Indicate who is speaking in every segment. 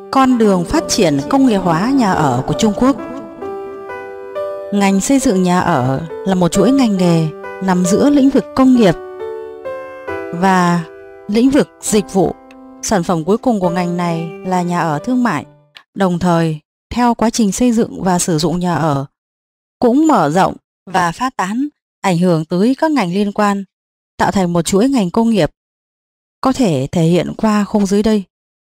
Speaker 1: Con đường phát triển công nghiệp hóa nhà ở của Trung Quốc. Ngành xây dựng nhà ở là một chuỗi ngành nghề nằm giữa lĩnh vực công nghiệp và lĩnh vực dịch vụ. Sản phẩm cuối cùng của ngành này là nhà ở thương mại. Đồng thời, theo quá trình xây dựng và sử dụng nhà ở cũng mở rộng và phát tán, ảnh hưởng tới các ngành liên quan, tạo thành một chuỗi ngành công nghiệp có thể thể hiện qua khung dưới đây.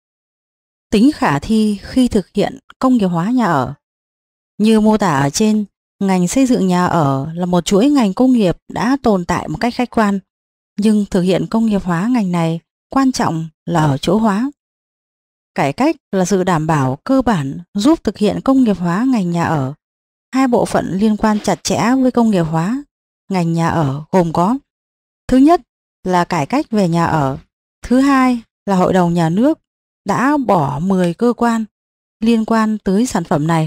Speaker 1: Tính khả thi khi thực hiện công nghiệp hóa nhà ở. Như mô tả ở trên, ngành xây dựng nhà ở là một chuỗi ngành công nghiệp đã tồn tại một cách khách quan, nhưng thực hiện công nghiệp hóa ngành này quan trọng là ở chỗ hóa. Cải cách là sự đảm bảo cơ bản giúp thực hiện công nghiệp hóa ngành nhà ở. Hai bộ phận liên quan chặt chẽ với công nghiệp hóa ngành nhà ở gồm có: thứ nhất là cải cách về nhà ở, thứ hai là Hội đồng Nhà nước đã bỏ 10 cơ quan liên quan tới sản phẩm này,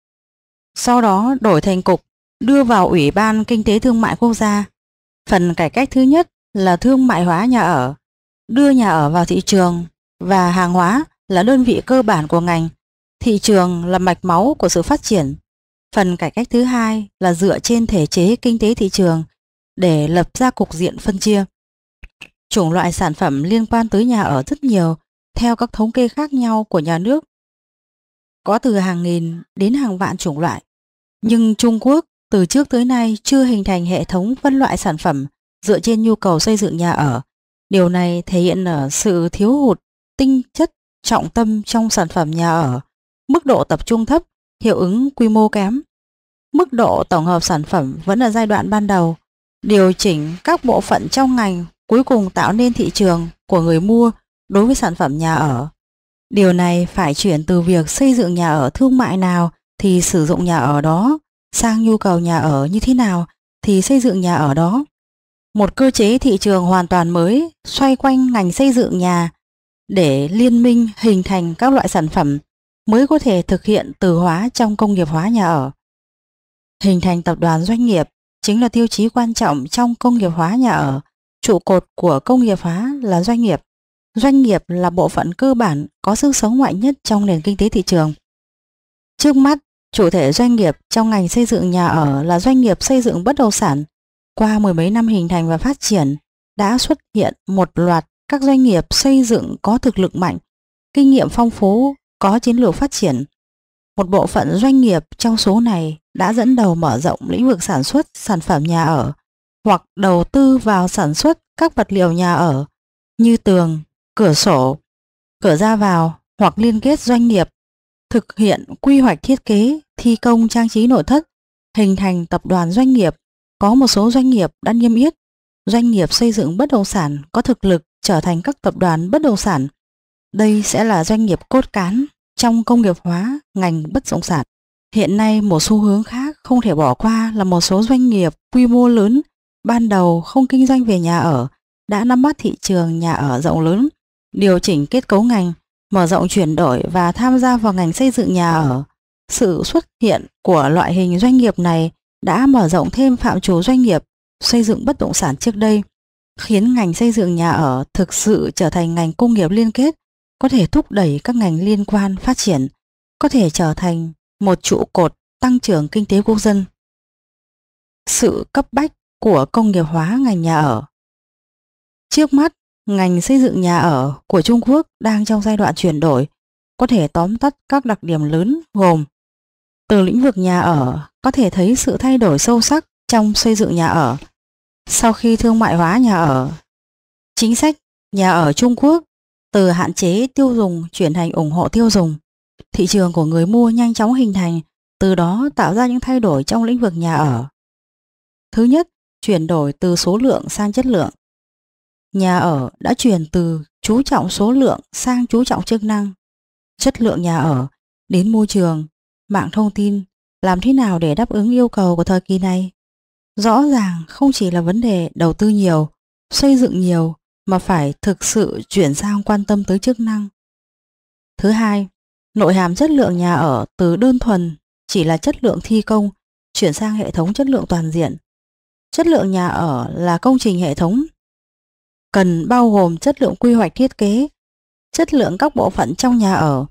Speaker 1: sau đó đổi thành cục, đưa vào Ủy ban Kinh tế Thương mại Quốc gia. Phần cải cách thứ nhất là thương mại hóa nhà ở, đưa nhà ở vào thị trường, và hàng hóa là đơn vị cơ bản của ngành. Thị trường là mạch máu của sự phát triển. Phần cải cách thứ hai là dựa trên thể chế kinh tế thị trường để lập ra cục diện phân chia. Chủng loại sản phẩm liên quan tới nhà ở rất nhiều, theo các thống kê khác nhau của nhà nước, có từ hàng nghìn đến hàng vạn chủng loại. Nhưng Trung Quốc từ trước tới nay chưa hình thành hệ thống phân loại sản phẩm dựa trên nhu cầu xây dựng nhà ở. Điều này thể hiện ở sự thiếu hụt tinh chất trọng tâm trong sản phẩm nhà ở, mức độ tập trung thấp, hiệu ứng quy mô kém. Mức độ tổng hợp sản phẩm vẫn ở giai đoạn ban đầu, điều chỉnh các bộ phận trong ngành cuối cùng tạo nên thị trường của người mua đối với sản phẩm nhà ở. Điều này phải chuyển từ việc xây dựng nhà ở thương mại nào thì sử dụng nhà ở đó, sang nhu cầu nhà ở như thế nào thì xây dựng nhà ở đó. Một cơ chế thị trường hoàn toàn mới xoay quanh ngành xây dựng nhà để liên minh hình thành các loại sản phẩm mới có thể thực hiện từ hóa trong công nghiệp hóa nhà ở. Hình thành tập đoàn doanh nghiệp chính là tiêu chí quan trọng trong công nghiệp hóa nhà ở. Trụ cột của công nghiệp hóa là doanh nghiệp. Doanh nghiệp là bộ phận cơ bản có sức sống mạnh nhất trong nền kinh tế thị trường. Trước mắt, chủ thể doanh nghiệp trong ngành xây dựng nhà ở là doanh nghiệp xây dựng bất động sản. Qua mười mấy năm hình thành và phát triển, đã xuất hiện một loạt các doanh nghiệp xây dựng có thực lực mạnh, kinh nghiệm phong phú, có chiến lược phát triển. Một bộ phận doanh nghiệp trong số này đã dẫn đầu mở rộng lĩnh vực sản xuất sản phẩm nhà ở, hoặc đầu tư vào sản xuất các vật liệu nhà ở như tường, cửa sổ, cửa ra vào, hoặc liên kết doanh nghiệp, thực hiện quy hoạch thiết kế, thi công trang trí nội thất, hình thành tập đoàn doanh nghiệp. Có một số doanh nghiệp đã niêm yết. Doanh nghiệp xây dựng bất động sản có thực lực trở thành các tập đoàn bất động sản. Đây sẽ là doanh nghiệp cốt cán trong công nghiệp hóa ngành bất động sản. Hiện nay một xu hướng khác không thể bỏ qua là một số doanh nghiệp quy mô lớn ban đầu không kinh doanh về nhà ở đã nắm bắt thị trường nhà ở rộng lớn, điều chỉnh kết cấu ngành, mở rộng chuyển đổi và tham gia vào ngành xây dựng nhà ở. Sự xuất hiện của loại hình doanh nghiệp này đã mở rộng thêm phạm trù doanh nghiệp xây dựng bất động sản trước đây, khiến ngành xây dựng nhà ở thực sự trở thành ngành công nghiệp liên kết, có thể thúc đẩy các ngành liên quan phát triển, có thể trở thành một trụ cột tăng trưởng kinh tế quốc dân. Sự cấp bách của công nghiệp hóa ngành nhà ở. Trước mắt, ngành xây dựng nhà ở của Trung Quốc đang trong giai đoạn chuyển đổi, có thể tóm tắt các đặc điểm lớn gồm: từ lĩnh vực nhà ở có thể thấy sự thay đổi sâu sắc trong xây dựng nhà ở. Sau khi thương mại hóa nhà ở, chính sách nhà ở Trung Quốc từ hạn chế tiêu dùng chuyển thành ủng hộ tiêu dùng. Thị trường của người mua nhanh chóng hình thành, từ đó tạo ra những thay đổi trong lĩnh vực nhà ở. Thứ nhất, chuyển đổi từ số lượng sang chất lượng. Nhà ở đã chuyển từ chú trọng số lượng sang chú trọng chức năng. Chất lượng nhà ở đến môi trường, mạng thông tin, làm thế nào để đáp ứng yêu cầu của thời kỳ này? Rõ ràng không chỉ là vấn đề đầu tư nhiều, xây dựng nhiều, mà phải thực sự chuyển sang quan tâm tới chức năng. Thứ hai, nội hàm chất lượng nhà ở từ đơn thuần chỉ là chất lượng thi công chuyển sang hệ thống chất lượng toàn diện. Chất lượng nhà ở là công trình hệ thống, cần bao gồm chất lượng quy hoạch thiết kế, chất lượng các bộ phận trong nhà ở,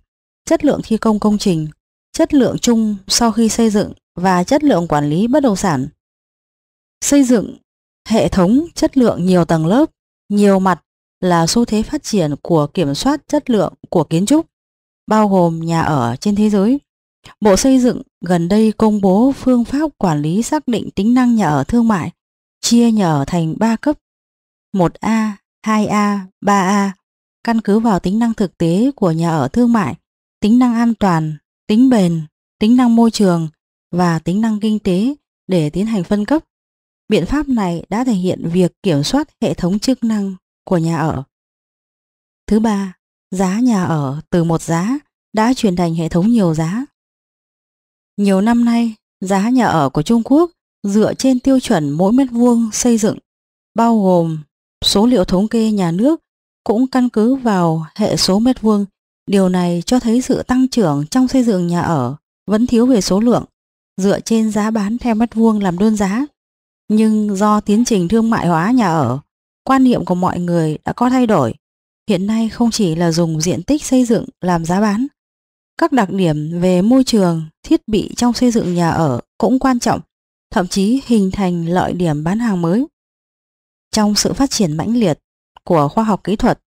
Speaker 1: chất lượng thi công công trình, chất lượng chung sau khi xây dựng và chất lượng quản lý bất động sản. Xây dựng hệ thống chất lượng nhiều tầng lớp, nhiều mặt là xu thế phát triển của kiểm soát chất lượng của kiến trúc, bao gồm nhà ở trên thế giới. Bộ Xây dựng gần đây công bố phương pháp quản lý xác định tính năng nhà ở thương mại, chia nhà ở thành 3 cấp: 1A, 2A, 3A, căn cứ vào tính năng thực tế của nhà ở thương mại, tính năng an toàn, tính bền, tính năng môi trường và tính năng kinh tế để tiến hành phân cấp. Biện pháp này đã thể hiện việc kiểm soát hệ thống chức năng của nhà ở. Thứ ba, giá nhà ở từ một giá đã chuyển thành hệ thống nhiều giá. Nhiều năm nay, giá nhà ở của Trung Quốc dựa trên tiêu chuẩn mỗi mét vuông xây dựng, bao gồm số liệu thống kê nhà nước cũng căn cứ vào hệ số mét vuông. Điều này cho thấy sự tăng trưởng trong xây dựng nhà ở vẫn thiếu về số lượng, dựa trên giá bán theo mét vuông làm đơn giá. Nhưng do tiến trình thương mại hóa nhà ở, quan niệm của mọi người đã có thay đổi. Hiện nay không chỉ là dùng diện tích xây dựng làm giá bán, các đặc điểm về môi trường, thiết bị trong xây dựng nhà ở cũng quan trọng, thậm chí hình thành lợi điểm bán hàng mới. Trong sự phát triển mãnh liệt của khoa học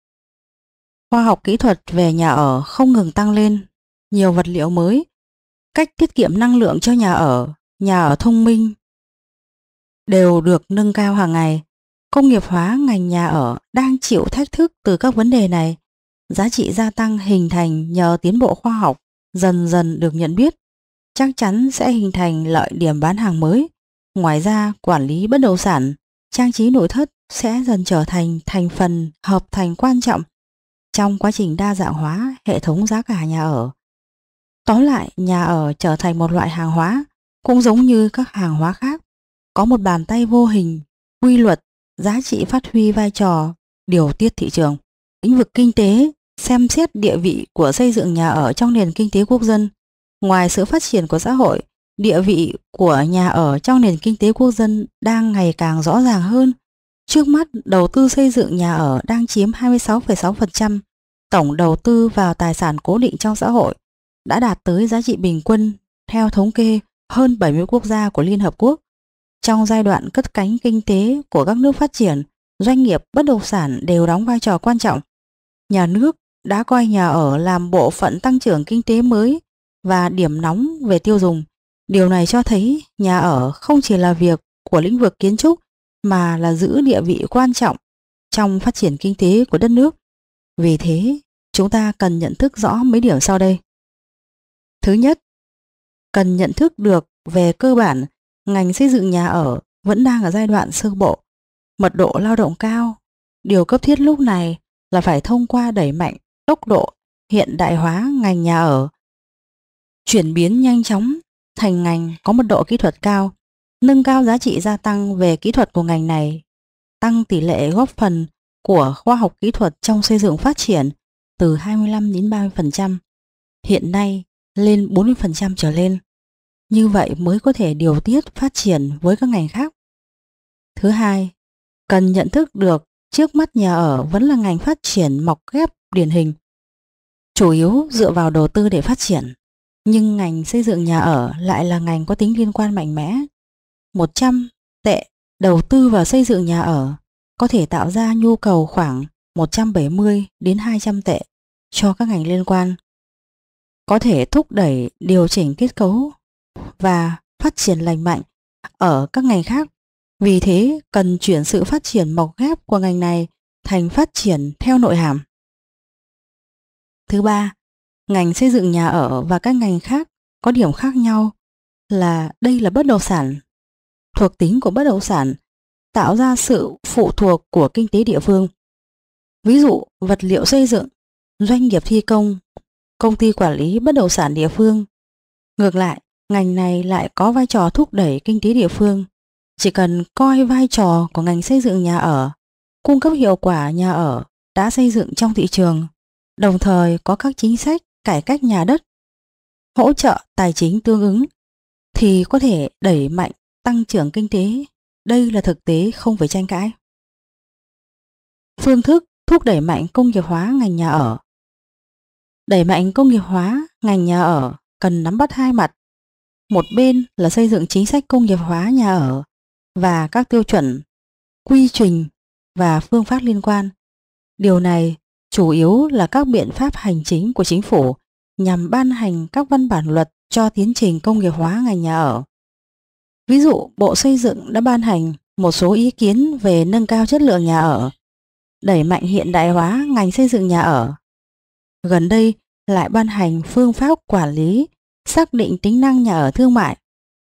Speaker 1: kỹ thuật về nhà ở không ngừng tăng lên, nhiều vật liệu mới, cách tiết kiệm năng lượng cho nhà ở thông minh đều được nâng cao hàng ngày. Công nghiệp hóa ngành nhà ở đang chịu thách thức từ các vấn đề này. Giá trị gia tăng hình thành nhờ tiến bộ khoa học dần dần được nhận biết, chắc chắn sẽ hình thành lợi điểm bán hàng mới. Ngoài ra, quản lý bất động sản, trang trí nội thất sẽ dần trở thành thành phần hợp thành quan trọng trong quá trình đa dạng hóa hệ thống giá cả nhà ở. Tóm lại, nhà ở trở thành một loại hàng hóa, cũng giống như các hàng hóa khác, có một bàn tay vô hình, quy luật, giá trị phát huy vai trò điều tiết thị trường. Lĩnh vực kinh tế xem xét địa vị của xây dựng nhà ở trong nền kinh tế quốc dân. Ngoài sự phát triển của xã hội, địa vị của nhà ở trong nền kinh tế quốc dân đang ngày càng rõ ràng hơn. Trước mắt, đầu tư xây dựng nhà ở đang chiếm 26,6% tổng đầu tư vào tài sản cố định trong xã hội, đã đạt tới giá trị bình quân theo thống kê hơn 70 quốc gia của Liên Hợp Quốc. Trong giai đoạn cất cánh kinh tế của các nước phát triển, doanh nghiệp bất động sản đều đóng vai trò quan trọng. Nhà nước đã coi nhà ở làm bộ phận tăng trưởng kinh tế mới và điểm nóng về tiêu dùng. Điều này cho thấy nhà ở không chỉ là việc của lĩnh vực kiến trúc mà là giữ địa vị quan trọng trong phát triển kinh tế của đất nước. Vì thế, chúng ta cần nhận thức rõ mấy điểm sau đây. Thứ nhất, cần nhận thức được về cơ bản ngành xây dựng nhà ở vẫn đang ở giai đoạn sơ bộ, mật độ lao động cao. Điều cấp thiết lúc này là phải thông qua đẩy mạnh tốc độ hiện đại hóa ngành nhà ở, chuyển biến nhanh chóng thành ngành có mật độ kỹ thuật cao, nâng cao giá trị gia tăng về kỹ thuật của ngành này, tăng tỷ lệ góp phần của khoa học kỹ thuật trong xây dựng phát triển từ 25 đến 30%, hiện nay lên 40% trở lên. Như vậy mới có thể điều tiết phát triển với các ngành khác. Thứ hai, cần nhận thức được trước mắt nhà ở vẫn là ngành phát triển mọc ghép điển hình, chủ yếu dựa vào đầu tư để phát triển. Nhưng ngành xây dựng nhà ở lại là ngành có tính liên quan mạnh mẽ. 100 tệ đầu tư vào xây dựng nhà ở có thể tạo ra nhu cầu khoảng 170 đến 200 tệ cho các ngành liên quan, có thể thúc đẩy điều chỉnh kết cấu và phát triển lành mạnh ở các ngành khác. Vì thế, cần chuyển sự phát triển mọc ghép của ngành này thành phát triển theo nội hàm. Thứ ba, ngành xây dựng nhà ở và các ngành khác có điểm khác nhau là đây là bất động sản. Thuộc tính của bất động sản tạo ra sự phụ thuộc của kinh tế địa phương. Ví dụ, vật liệu xây dựng, doanh nghiệp thi công, công ty quản lý bất động sản địa phương. Ngược lại, ngành này lại có vai trò thúc đẩy kinh tế địa phương. Chỉ cần coi vai trò của ngành xây dựng nhà ở, cung cấp hiệu quả nhà ở đã xây dựng trong thị trường, đồng thời có các chính sách cải cách nhà đất, hỗ trợ tài chính tương ứng, thì có thể đẩy mạnh tăng trưởng kinh tế. Đây là thực tế không phải tranh cãi. Phương thức thúc đẩy mạnh công nghiệp hóa ngành nhà ở. Đẩy mạnh công nghiệp hóa ngành nhà ở cần nắm bắt hai mặt. Một bên là xây dựng chính sách công nghiệp hóa nhà ở và các tiêu chuẩn, quy trình và phương pháp liên quan. Điều này chủ yếu là các biện pháp hành chính của chính phủ nhằm ban hành các văn bản luật cho tiến trình công nghiệp hóa ngành nhà ở. Ví dụ, Bộ Xây dựng đã ban hành một số ý kiến về nâng cao chất lượng nhà ở, đẩy mạnh hiện đại hóa ngành xây dựng nhà ở. Gần đây lại ban hành phương pháp quản lý, xác định tính năng nhà ở thương mại,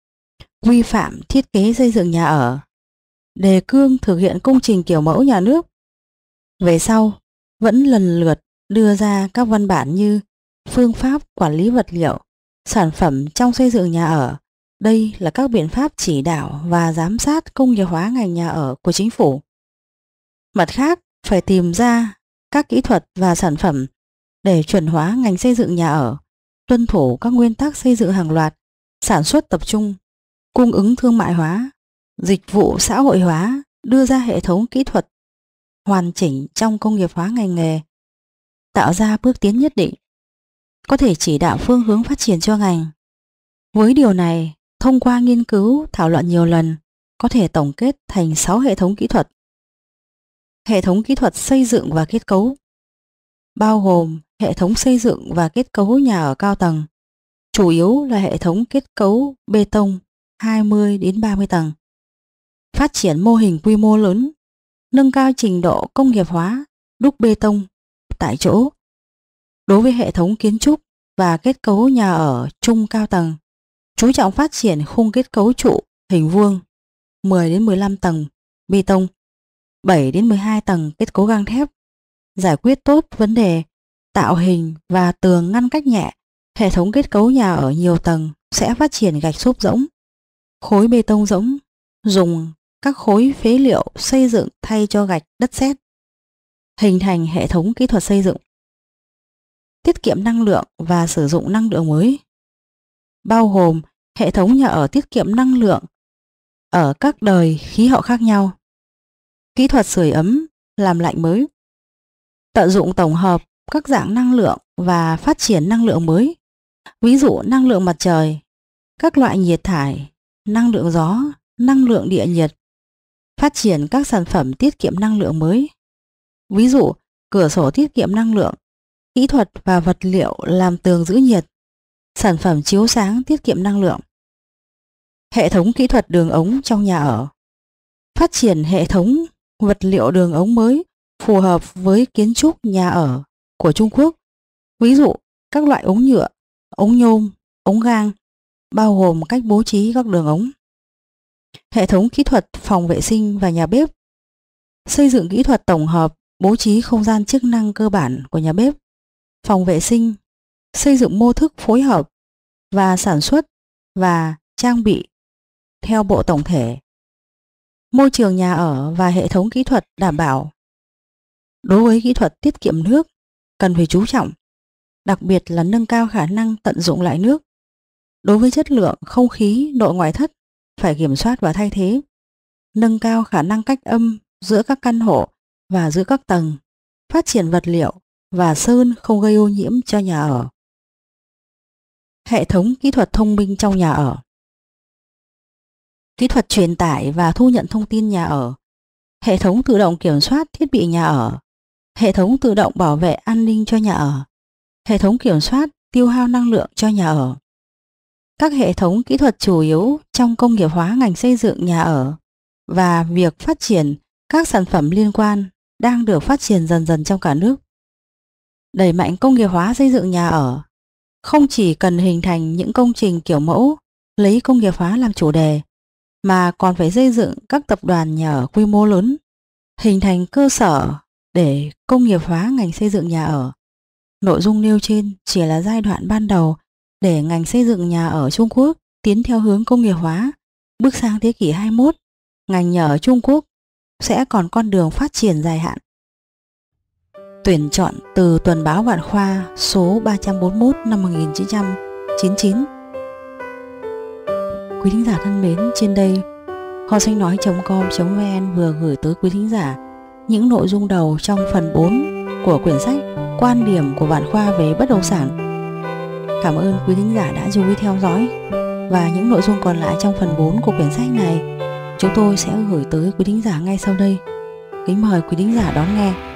Speaker 1: quy phạm thiết kế xây dựng nhà ở, đề cương thực hiện công trình kiểu mẫu nhà nước. Về sau, vẫn lần lượt đưa ra các văn bản như phương pháp quản lý vật liệu, sản phẩm trong xây dựng nhà ở. Đây là các biện pháp chỉ đạo và giám sát công nghiệp hóa ngành nhà ở của chính phủ. Mặt khác, phải tìm ra các kỹ thuật và sản phẩm để chuẩn hóa ngành xây dựng nhà ở, tuân thủ các nguyên tắc xây dựng hàng loạt, sản xuất tập trung, cung ứng thương mại hóa, dịch vụ xã hội hóa, đưa ra hệ thống kỹ thuật hoàn chỉnh trong công nghiệp hóa ngành nghề, tạo ra bước tiến nhất định, có thể chỉ đạo phương hướng phát triển cho ngành. Với điều này, thông qua nghiên cứu, thảo luận nhiều lần, có thể tổng kết thành 6 hệ thống kỹ thuật. Hệ thống kỹ thuật xây dựng và kết cấu bao gồm hệ thống xây dựng và kết cấu nhà ở cao tầng, chủ yếu là hệ thống kết cấu bê tông 20 đến 30 tầng. Phát triển mô hình quy mô lớn, nâng cao trình độ công nghiệp hóa, đúc bê tông tại chỗ. Đối với hệ thống kiến trúc và kết cấu nhà ở chung cao tầng, chú trọng phát triển khung kết cấu trụ hình vuông 10 đến 15 tầng bê tông, 7 đến 12 tầng kết cấu gang thép, giải quyết tốt vấn đề tạo hình và tường ngăn cách nhẹ. Hệ thống kết cấu nhà ở nhiều tầng sẽ phát triển gạch xốp rỗng, khối bê tông rỗng, dùng các khối phế liệu xây dựng thay cho gạch đất sét, hình thành hệ thống kỹ thuật xây dựng. Tiết kiệm năng lượng và sử dụng năng lượng mới, bao gồm hệ thống nhà ở tiết kiệm năng lượng ở các đời khí hậu khác nhau, kỹ thuật sưởi ấm, làm lạnh mới, tận dụng tổng hợp các dạng năng lượng và phát triển năng lượng mới, ví dụ năng lượng mặt trời, các loại nhiệt thải, năng lượng gió, năng lượng địa nhiệt, phát triển các sản phẩm tiết kiệm năng lượng mới, ví dụ cửa sổ tiết kiệm năng lượng, kỹ thuật và vật liệu làm tường giữ nhiệt, sản phẩm chiếu sáng tiết kiệm năng lượng. Hệ thống kỹ thuật đường ống trong nhà ở, phát triển hệ thống vật liệu đường ống mới phù hợp với kiến trúc nhà ở của Trung Quốc, ví dụ các loại ống nhựa, ống nhôm, ống gang, bao gồm cách bố trí các đường ống. Hệ thống kỹ thuật phòng vệ sinh và nhà bếp, xây dựng kỹ thuật tổng hợp, bố trí không gian chức năng cơ bản của nhà bếp, phòng vệ sinh, xây dựng mô thức phối hợp và sản xuất và trang bị theo bộ tổng thể. Môi trường nhà ở và hệ thống kỹ thuật đảm bảo. Đối với kỹ thuật tiết kiệm nước, cần phải chú trọng, đặc biệt là nâng cao khả năng tận dụng lại nước. Đối với chất lượng không khí nội ngoại thất, phải kiểm soát và thay thế, nâng cao khả năng cách âm giữa các căn hộ và giữa các tầng, phát triển vật liệu và sơn không gây ô nhiễm cho nhà ở. Hệ thống kỹ thuật thông minh trong nhà ở, kỹ thuật truyền tải và thu nhận thông tin nhà ở, hệ thống tự động kiểm soát thiết bị nhà ở, hệ thống tự động bảo vệ an ninh cho nhà ở, hệ thống kiểm soát tiêu hao năng lượng cho nhà ở. Các hệ thống kỹ thuật chủ yếu trong công nghiệp hóa ngành xây dựng nhà ở và việc phát triển các sản phẩm liên quan đang được phát triển dần dần trong cả nước. Đẩy mạnh công nghiệp hóa xây dựng nhà ở không chỉ cần hình thành những công trình kiểu mẫu lấy công nghiệp hóa làm chủ đề, mà còn phải xây dựng các tập đoàn nhà ở quy mô lớn, hình thành cơ sở để công nghiệp hóa ngành xây dựng nhà ở. Nội dung nêu trên chỉ là giai đoạn ban đầu để ngành xây dựng nhà ở Trung Quốc tiến theo hướng công nghiệp hóa. Bước sang thế kỷ 21, ngành nhà ở Trung Quốc sẽ còn con đường phát triển dài hạn. Tuyển chọn từ Tuần báo Vạn Khoa số 341 năm 1999. Quý thính giả thân mến, trên đây kho sách nói.com.vn vừa gửi tới quý thính giả những nội dung đầu trong phần 4 của quyển sách quan điểm của bạn Khoa về bất động sản. Cảm ơn quý thính giả đã chú ý theo dõi, và những nội dung còn lại trong phần 4 của quyển sách này chúng tôi sẽ gửi tới quý thính giả ngay sau đây. Kính mời quý thính giả đón nghe.